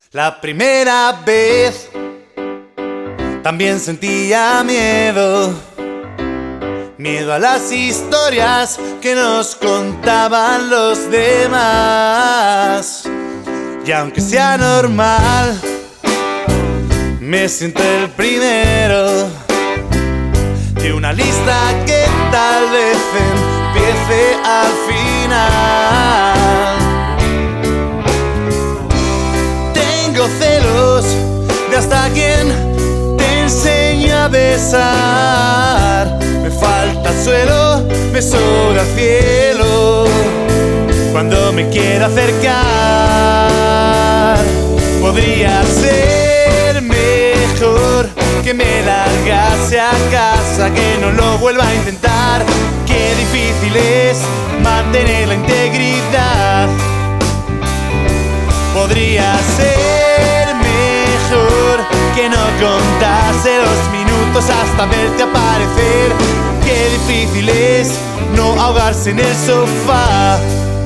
La primera vez también sentía miedo, miedo a las historias que nos contaban los demás. Y aunque sea normal, me siento el primero de una lista que tal vez empiece al final. Tengo celos de hasta quien te enseño a besar. Me falta suelo, me sobra cielo cuando me quiero acercar. Podría ser mejor que me largase a casa, que no lo vuelva a intentar. Qué difícil es mantener la integridad. Podría ser mejor que no contase los minutos hasta verte aparecer. Qué difícil es no ahogarse en el sofá.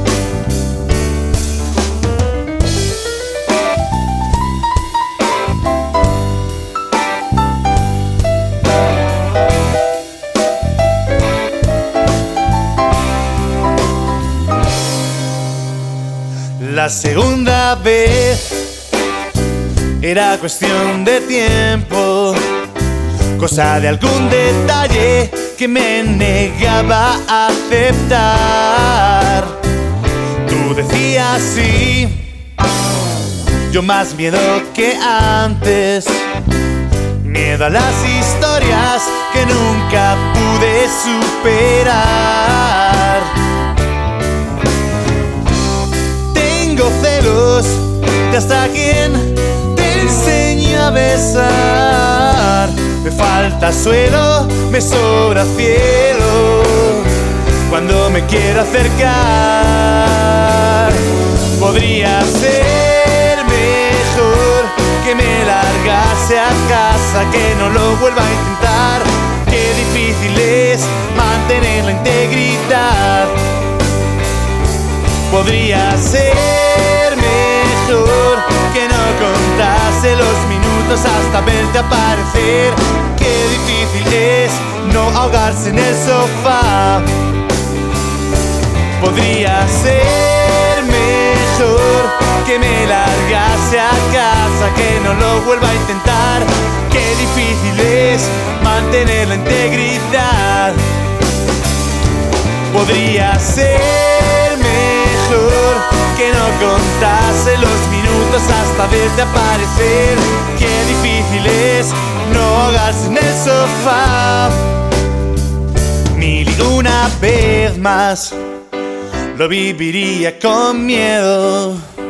La segunda vez era cuestión de tiempo, cosa de algún detalle que me negaba a aceptar. Tú decías sí, yo más miedo que antes, miedo a las historias que nunca pude superar. Tengo celos de hasta quien te enseño a besar. Me falta suelo, me sobra cielo cuando me quiero acercar. Podría ser mejor que me largase a casa, que no lo vuelva a intentar. Qué difícil es mantener la integridad. Podría ser mejor que no contase los minutos hasta verte aparecer. Qué difícil es no ahogarse en el sofá. Podría ser mejor que me largase a casa, que no lo vuelva a intentar. Qué difícil es mantener la integridad. Podría ser mejor que no contase los minutos hasta verte aparecer. Qué difícil es no ahogarse en el sofá. Mil y una vez más lo viviría con miedo.